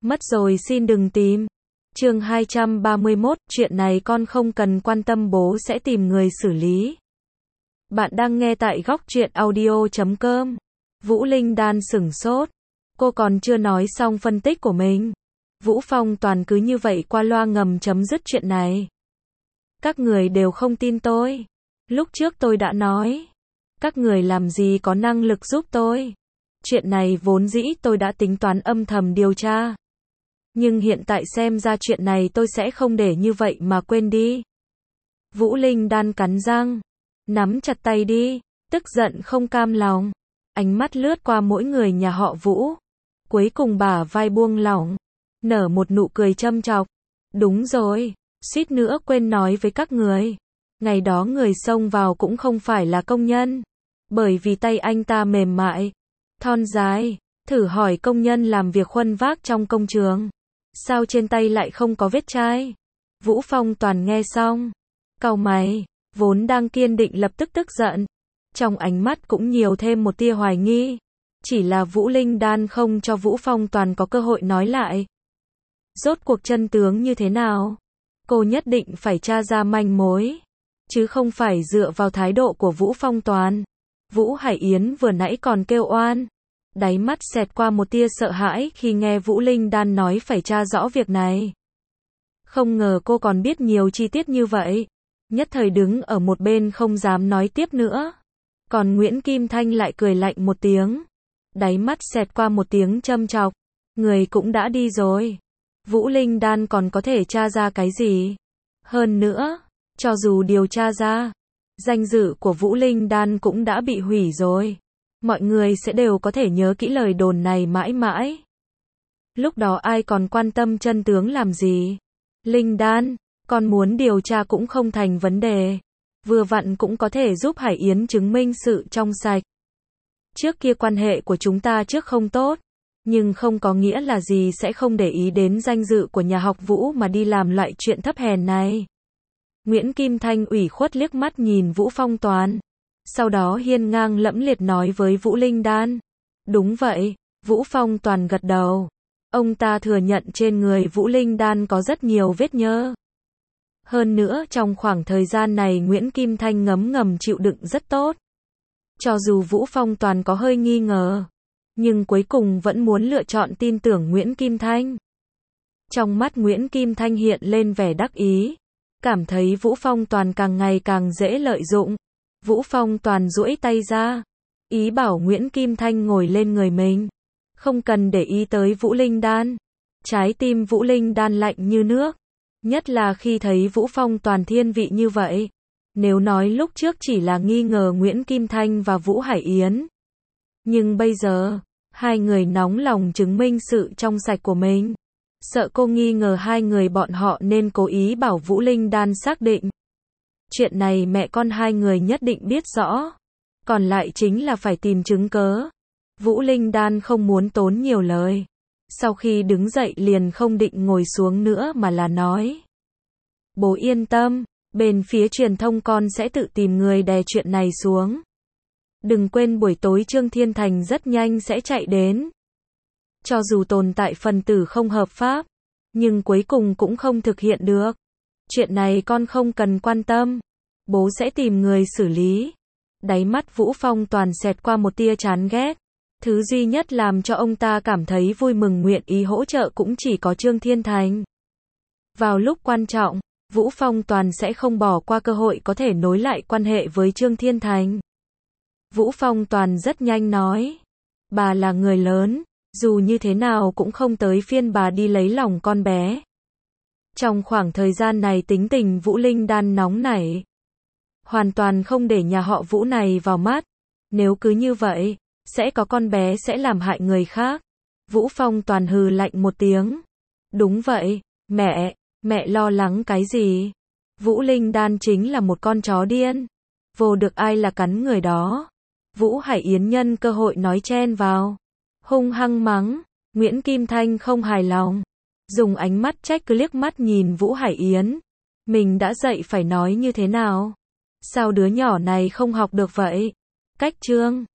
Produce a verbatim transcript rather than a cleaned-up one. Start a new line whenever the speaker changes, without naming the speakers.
Mất rồi xin đừng tìm. Chương hai trăm ba mươi mốt, chuyện này con không cần quan tâm, bố sẽ tìm người xử lý. Bạn đang nghe tại góc truyện audio chấm com. Vũ Linh Đan sửng sốt. Cô còn chưa nói xong phân tích của mình. Vũ Phong Toàn cứ như vậy qua loa ngầm chấm dứt chuyện này. Các người đều không tin tôi. Lúc trước tôi đã nói. Các người làm gì có năng lực giúp tôi. Chuyện này vốn dĩ tôi đã tính toán âm thầm điều tra. Nhưng hiện tại xem ra chuyện này tôi sẽ không để như vậy mà quên đi. Vũ Linh Đan cắn răng. Nắm chặt tay đi. Tức giận không cam lòng. Ánh mắt lướt qua mỗi người nhà họ Vũ. Cuối cùng bả vai buông lỏng. Nở một nụ cười châm chọc. Đúng rồi. Suýt nữa quên nói với các người. Ngày đó người xông vào cũng không phải là công nhân. Bởi vì tay anh ta mềm mại. Thon dài. Thử hỏi công nhân làm việc khuân vác trong công trường. Sao trên tay lại không có vết chai? Vũ Phong Toàn nghe xong. Cau mày. Vốn đang kiên định lập tức tức giận. Trong ánh mắt cũng nhiều thêm một tia hoài nghi. Chỉ là Vũ Linh Đan không cho Vũ Phong Toàn có cơ hội nói lại. Rốt cuộc chân tướng như thế nào? Cô nhất định phải tra ra manh mối. Chứ không phải dựa vào thái độ của Vũ Phong Toàn. Vũ Hải Yến vừa nãy còn kêu oan. Đáy mắt xẹt qua một tia sợ hãi khi nghe Vũ Linh Đan nói phải tra rõ việc này. Không ngờ cô còn biết nhiều chi tiết như vậy. Nhất thời đứng ở một bên không dám nói tiếp nữa. Còn Nguyễn Kim Thanh lại cười lạnh một tiếng. Đáy mắt xẹt qua một tiếng châm chọc. Người cũng đã đi rồi. Vũ Linh Đan còn có thể tra ra cái gì? Hơn nữa, cho dù điều tra ra, danh dự của Vũ Linh Đan cũng đã bị hủy rồi. Mọi người sẽ đều có thể nhớ kỹ lời đồn này mãi mãi. Lúc đó ai còn quan tâm chân tướng làm gì? Linh Đan, con muốn điều tra cũng không thành vấn đề. Vừa vặn cũng có thể giúp Hải Yến chứng minh sự trong sạch. Trước kia quan hệ của chúng ta trước không tốt. Nhưng không có nghĩa là gì sẽ không để ý đến danh dự của nhà học Vũ mà đi làm loại chuyện thấp hèn này. Nguyễn Kim Thanh ủy khuất liếc mắt nhìn Vũ Phong Toàn. Sau đó hiên ngang lẫm liệt nói với Vũ Linh Đan. Đúng vậy, Vũ Phong Toàn gật đầu. Ông ta thừa nhận trên người Vũ Linh Đan có rất nhiều vết nhơ. Hơn nữa trong khoảng thời gian này Nguyễn Kim Thanh ngấm ngầm chịu đựng rất tốt. Cho dù Vũ Phong Toàn có hơi nghi ngờ. Nhưng cuối cùng vẫn muốn lựa chọn tin tưởng Nguyễn Kim Thanh. Trong mắt Nguyễn Kim Thanh hiện lên vẻ đắc ý. Cảm thấy Vũ Phong Toàn càng ngày càng dễ lợi dụng. Vũ Phong Toàn duỗi tay ra. Ý bảo Nguyễn Kim Thanh ngồi lên người mình. Không cần để ý tới Vũ Linh Đan. Trái tim Vũ Linh Đan lạnh như nước. Nhất là khi thấy Vũ Phong Toàn thiên vị như vậy. Nếu nói lúc trước chỉ là nghi ngờ Nguyễn Kim Thanh và Vũ Hải Yến. Nhưng bây giờ, hai người nóng lòng chứng minh sự trong sạch của mình. Sợ cô nghi ngờ hai người bọn họ nên cố ý bảo Vũ Linh Đan xác định. Chuyện này mẹ con hai người nhất định biết rõ. Còn lại chính là phải tìm chứng cớ. Vũ Linh Đan không muốn tốn nhiều lời. Sau khi đứng dậy liền không định ngồi xuống nữa mà là nói. Bố yên tâm, bên phía truyền thông con sẽ tự tìm người đè chuyện này xuống. Đừng quên buổi tối Trương Thiên Thành rất nhanh sẽ chạy đến. Cho dù tồn tại phần tử không hợp pháp, nhưng cuối cùng cũng không thực hiện được. Chuyện này con không cần quan tâm. Bố sẽ tìm người xử lý. Đáy mắt Vũ Phong Toàn xẹt qua một tia chán ghét. Thứ duy nhất làm cho ông ta cảm thấy vui mừng nguyện ý hỗ trợ cũng chỉ có Trương Thiên Thành. Vào lúc quan trọng, Vũ Phong Toàn sẽ không bỏ qua cơ hội có thể nối lại quan hệ với Trương Thiên Thành. Vũ Phong Toàn rất nhanh nói. Bà là người lớn, dù như thế nào cũng không tới phiên bà đi lấy lòng con bé. Trong khoảng thời gian này tính tình Vũ Linh Đan nóng nảy. Hoàn toàn không để nhà họ Vũ này vào mắt. Nếu cứ như vậy, sẽ có con bé sẽ làm hại người khác. Vũ Phong Toàn hừ lạnh một tiếng. Đúng vậy, mẹ, mẹ lo lắng cái gì? Vũ Linh Đan chính là một con chó điên. Vô được ai là cắn người đó. Vũ Hải Yến nhân cơ hội nói chen vào. Hung hăng mắng. Nguyễn Kim Thanh không hài lòng. Dùng ánh mắt trách cứ liếc mắt nhìn Vũ Hải Yến. Mình đã dạy phải nói như thế nào? Sao đứa nhỏ này không học được vậy? Cách Trương